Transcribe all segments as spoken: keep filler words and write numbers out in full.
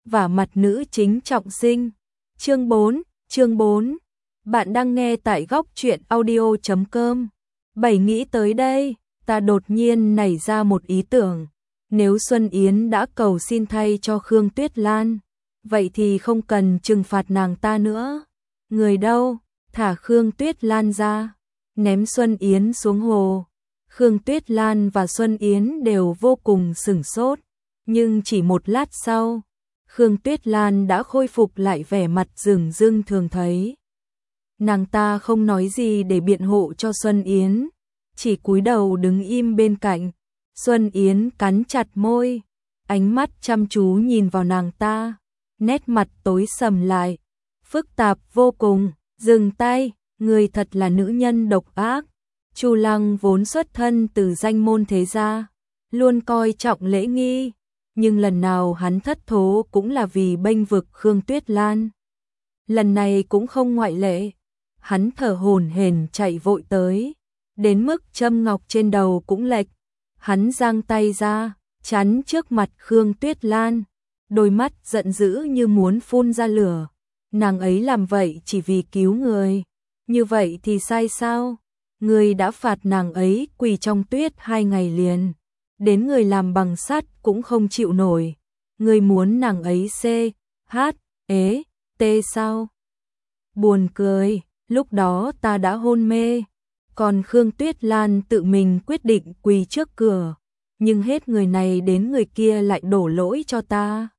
vả mặt nữ chính trọng sinh. Chương bốn, chương bốn. Bạn đang nghe tại góc truyện audio chấm com. Bảy nghĩ tới đây, ta đột nhiên nảy ra một ý tưởng. Nếu Xuân Yến đã cầu xin thay cho Khương Tuyết Lan, vậy thì không cần trừng phạt nàng ta nữa. Người đâu, thả Khương Tuyết Lan ra, ném Xuân Yến xuống hồ. Khương Tuyết Lan và Xuân Yến đều vô cùng sửng sốt, nhưng chỉ một lát sau, Khương Tuyết Lan đã khôi phục lại vẻ mặt dửng dưng thường thấy. Nàng ta không nói gì để biện hộ cho Xuân Yến, chỉ cúi đầu đứng im bên cạnh. Xuân Yến cắn chặt môi, ánh mắt chăm chú nhìn vào nàng ta, nét mặt tối sầm lại, phức tạp vô cùng. Dừng tay, người thật là nữ nhân độc ác. Chu Lăng vốn xuất thân từ danh môn thế gia, luôn coi trọng lễ nghi, nhưng lần nào hắn thất thố cũng là vì bênh vực Khương Tuyết Lan. Lần này cũng không ngoại lệ, hắn thở hổn hển chạy vội tới, đến mức châm ngọc trên đầu cũng lệch. Hắn giang tay ra, chắn trước mặt Khương Tuyết Lan, đôi mắt giận dữ như muốn phun ra lửa. Nàng ấy làm vậy chỉ vì cứu người, như vậy thì sai sao? Người đã phạt nàng ấy quỳ trong tuyết hai ngày liền, đến người làm bằng sắt cũng không chịu nổi. Người muốn nàng ấy xê, hát, ế, tê sao? Buồn cười, lúc đó ta đã hôn mê, còn Khương Tuyết Lan tự mình quyết định quỳ trước cửa, nhưng hết người này đến người kia lại đổ lỗi cho ta.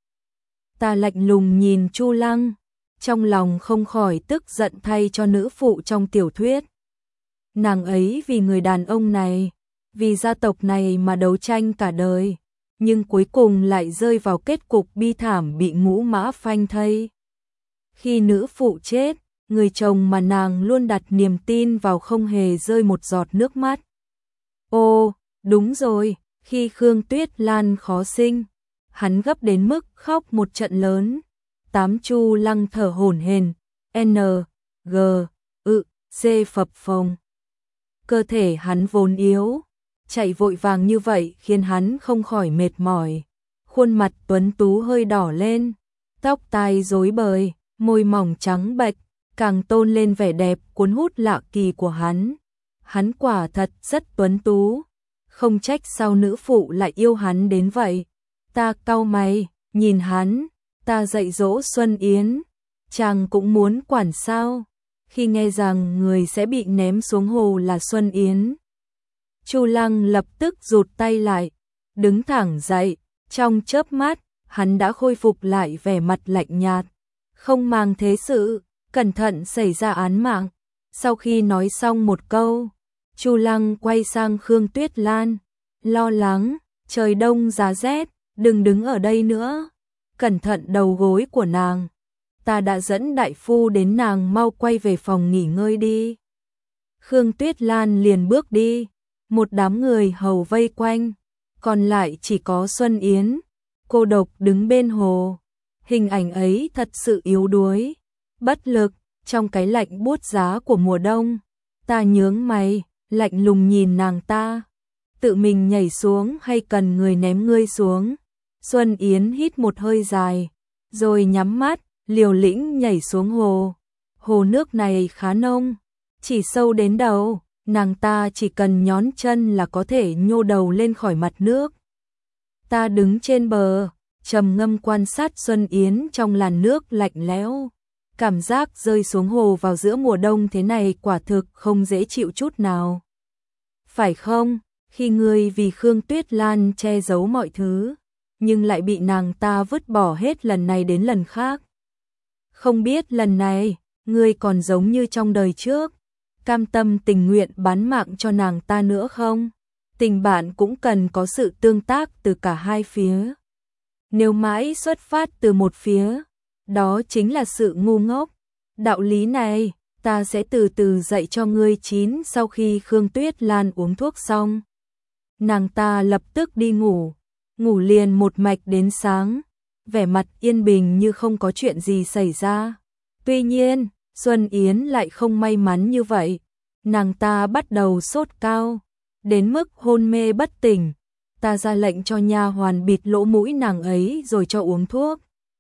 Ta lạnh lùng nhìn Chu Lăng, trong lòng không khỏi tức giận thay cho nữ phụ trong tiểu thuyết. Nàng ấy vì người đàn ông này, vì gia tộc này mà đấu tranh cả đời, nhưng cuối cùng lại rơi vào kết cục bi thảm bị ngũ mã phanh thây. Khi nữ phụ chết, người chồng mà nàng luôn đặt niềm tin vào không hề rơi một giọt nước mắt. Ô, đúng rồi, khi Khương Tuyết Lan khó sinh, hắn gấp đến mức khóc một trận lớn. Tám Chu Lăng thở hổn hển, N, G, ự, C phập phồng. Cơ thể hắn vốn yếu, chạy vội vàng như vậy khiến hắn không khỏi mệt mỏi. Khuôn mặt tuấn tú hơi đỏ lên, tóc tai rối bời, môi mỏng trắng bệch, càng tôn lên vẻ đẹp cuốn hút lạ kỳ của hắn. Hắn quả thật rất tuấn tú, không trách sao nữ phụ lại yêu hắn đến vậy. Ta cau mày, nhìn hắn, ta dạy dỗ Xuân Yến, chàng cũng muốn quản sao? Khi nghe rằng người sẽ bị ném xuống hồ là Xuân Yến, Chu Lăng lập tức rụt tay lại, đứng thẳng dậy, trong chớp mắt, hắn đã khôi phục lại vẻ mặt lạnh nhạt, không màng thế sự, cẩn thận xảy ra án mạng. Sau khi nói xong một câu, Chu Lăng quay sang Khương Tuyết Lan, lo lắng, trời đông giá rét, đừng đứng ở đây nữa, cẩn thận đầu gối của nàng. Ta đã dẫn đại phu đến, nàng mau quay về phòng nghỉ ngơi đi. Khương Tuyết Lan liền bước đi, một đám người hầu vây quanh, còn lại chỉ có Xuân Yến, cô độc đứng bên hồ. Hình ảnh ấy thật sự yếu đuối, bất lực, trong cái lạnh buốt giá của mùa đông. Ta nhướng mày, lạnh lùng nhìn nàng ta, tự mình nhảy xuống hay cần người ném ngươi xuống? Xuân Yến hít một hơi dài, rồi nhắm mắt, liều lĩnh nhảy xuống hồ. Hồ nước này khá nông, chỉ sâu đến đầu, nàng ta chỉ cần nhón chân là có thể nhô đầu lên khỏi mặt nước. Ta đứng trên bờ, trầm ngâm quan sát Xuân Yến trong làn nước lạnh lẽo. Cảm giác rơi xuống hồ vào giữa mùa đông thế này quả thực không dễ chịu chút nào. Phải không, khi ngươi vì Khương Tuyết Lan che giấu mọi thứ, nhưng lại bị nàng ta vứt bỏ hết lần này đến lần khác. Không biết lần này, ngươi còn giống như trong đời trước, cam tâm tình nguyện bán mạng cho nàng ta nữa không? Tình bạn cũng cần có sự tương tác từ cả hai phía. Nếu mãi xuất phát từ một phía, đó chính là sự ngu ngốc. Đạo lý này, ta sẽ từ từ dạy cho ngươi chín. Sau khi Khương Tuyết Lan uống thuốc xong, nàng ta lập tức đi ngủ, ngủ liền một mạch đến sáng, vẻ mặt yên bình như không có chuyện gì xảy ra. Tuy nhiên, Xuân Yến lại không may mắn như vậy, nàng ta bắt đầu sốt cao, đến mức hôn mê bất tỉnh. Ta ra lệnh cho nha hoàn bịt lỗ mũi nàng ấy rồi cho uống thuốc.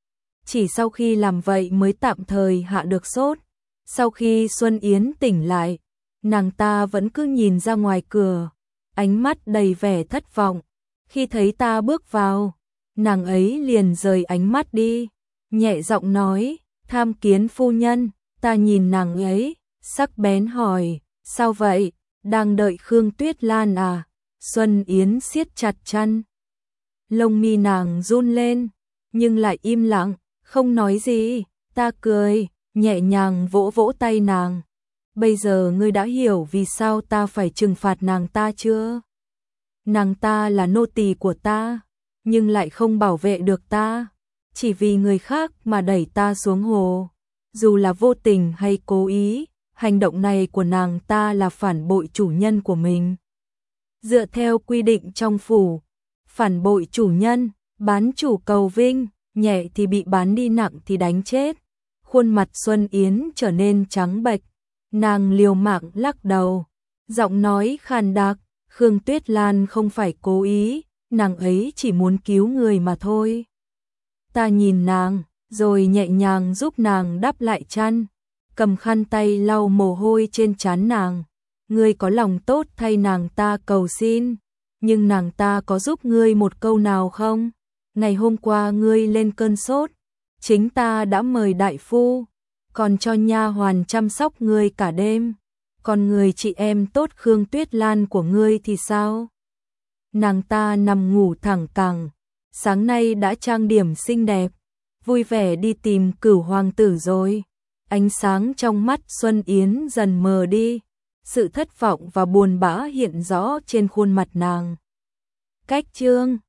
chỉ sau khi làm vậy mới tạm thời hạ được sốt. Sau khi Xuân Yến tỉnh lại, nàng ta vẫn cứ nhìn ra ngoài cửa, ánh mắt đầy vẻ thất vọng. Khi thấy ta bước vào, nàng ấy liền rời ánh mắt đi, nhẹ giọng nói, tham kiến phu nhân. Ta nhìn nàng ấy, sắc bén hỏi, sao vậy, đang đợi Khương Tuyết Lan à? Xuân Yến siết chặt chân, lông mi nàng run lên, nhưng lại im lặng, không nói gì. Ta cười, nhẹ nhàng vỗ vỗ tay nàng. Bây giờ ngươi đã hiểu vì sao ta phải trừng phạt nàng ta chưa? Nàng ta là nô tỳ của ta, nhưng lại không bảo vệ được ta, chỉ vì người khác mà đẩy ta xuống hồ. Dù là vô tình hay cố ý, hành động này của nàng ta là phản bội chủ nhân của mình. Dựa theo quy định trong phủ, phản bội chủ nhân, bán chủ cầu vinh, nhẹ thì bị bán đi, nặng thì đánh chết. Khuôn mặt Xuân Yến trở nên trắng bệch, nàng liều mạng lắc đầu, giọng nói khàn đặc, Khương Tuyết Lan không phải cố ý, nàng ấy chỉ muốn cứu người mà thôi. Ta nhìn nàng, rồi nhẹ nhàng giúp nàng đắp lại chăn, cầm khăn tay lau mồ hôi trên trán nàng. Ngươi có lòng tốt thay nàng ta cầu xin, nhưng nàng ta có giúp ngươi một câu nào không? Ngày hôm qua ngươi lên cơn sốt, chính ta đã mời đại phu, còn cho nha hoàn chăm sóc ngươi cả đêm. Còn người chị em tốt Khương Tuyết Lan của ngươi thì sao? Nàng ta nằm ngủ thẳng cẳng, sáng nay đã trang điểm xinh đẹp, vui vẻ đi tìm Cửu hoàng tử rồi. Ánh sáng trong mắt Xuân Yến dần mờ đi, sự thất vọng và buồn bã hiện rõ trên khuôn mặt nàng. Cách chương